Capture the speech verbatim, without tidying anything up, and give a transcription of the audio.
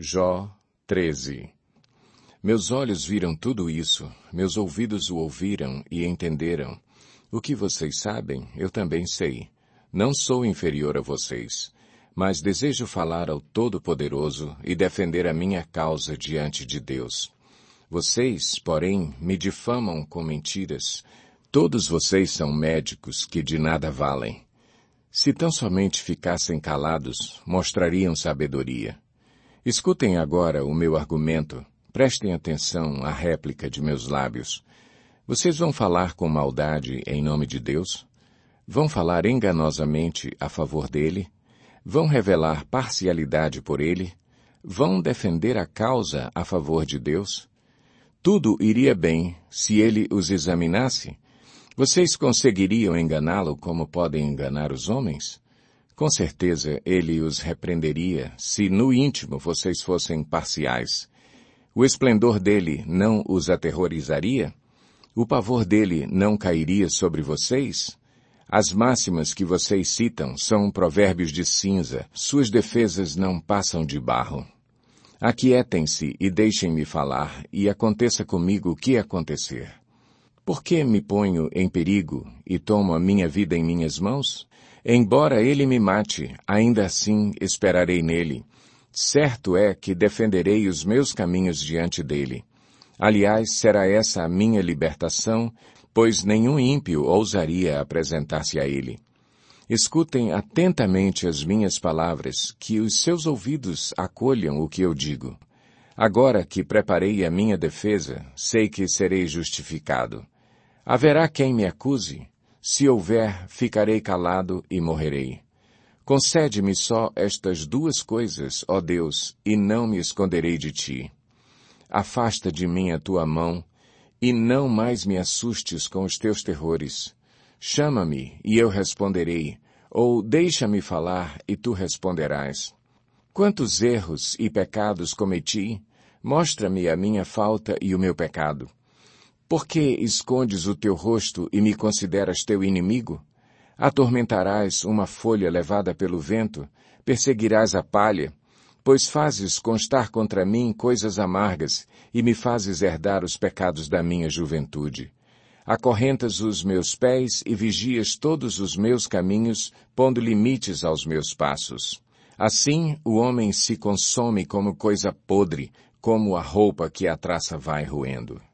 Jó treze. Meus olhos viram tudo isso, meus ouvidos o ouviram e entenderam. O que vocês sabem, eu também sei. Não sou inferior a vocês, mas desejo falar ao Todo-Poderoso e defender a minha causa diante de Deus. Vocês, porém, me difamam com mentiras. Todos vocês são médicos que de nada valem. Se tão somente ficassem calados, mostrariam sabedoria. Escutem agora o meu argumento, prestem atenção à réplica de meus lábios. Vocês vão falar com maldade em nome de Deus? Vão falar enganosamente a favor dele? Vão revelar parcialidade por ele? Vão defender a causa a favor de Deus? Tudo iria bem se ele os examinasse. Vocês conseguiriam enganá-lo como podem enganar os homens? Com certeza ele os repreenderia se no íntimo vocês fossem parciais. O esplendor dele não os aterrorizaria? O pavor dele não cairia sobre vocês? As máximas que vocês citam são provérbios de cinza, suas defesas não passam de barro. Aquietem-se e deixem-me falar, e aconteça comigo o que acontecer. Por que me ponho em perigo e tomo a minha vida em minhas mãos? Embora ele me mate, ainda assim esperarei nele. Certo é que defenderei os meus caminhos diante dele. Aliás, será essa a minha libertação, pois nenhum ímpio ousaria apresentar-se a ele. Escutem atentamente as minhas palavras, que os seus ouvidos acolham o que eu digo. Agora que preparei a minha defesa, sei que serei justificado. Haverá quem me acuse? Se houver, ficarei calado e morrerei. Concede-me só estas duas coisas, ó Deus, e não me esconderei de ti. Afasta de mim a tua mão, e não mais me assustes com os teus terrores. Chama-me, e eu responderei, ou deixa-me falar, e tu responderás. Quantos erros e pecados cometi? Mostra-me a minha falta e o meu pecado. Por que escondes o teu rosto e me consideras teu inimigo? Atormentarás uma folha levada pelo vento, perseguirás a palha, pois fazes constar contra mim coisas amargas e me fazes herdar os pecados da minha juventude. Acorrentas os meus pés e vigias todos os meus caminhos, pondo limites aos meus passos. Assim o homem se consome como coisa podre, como a roupa que a traça vai roendo.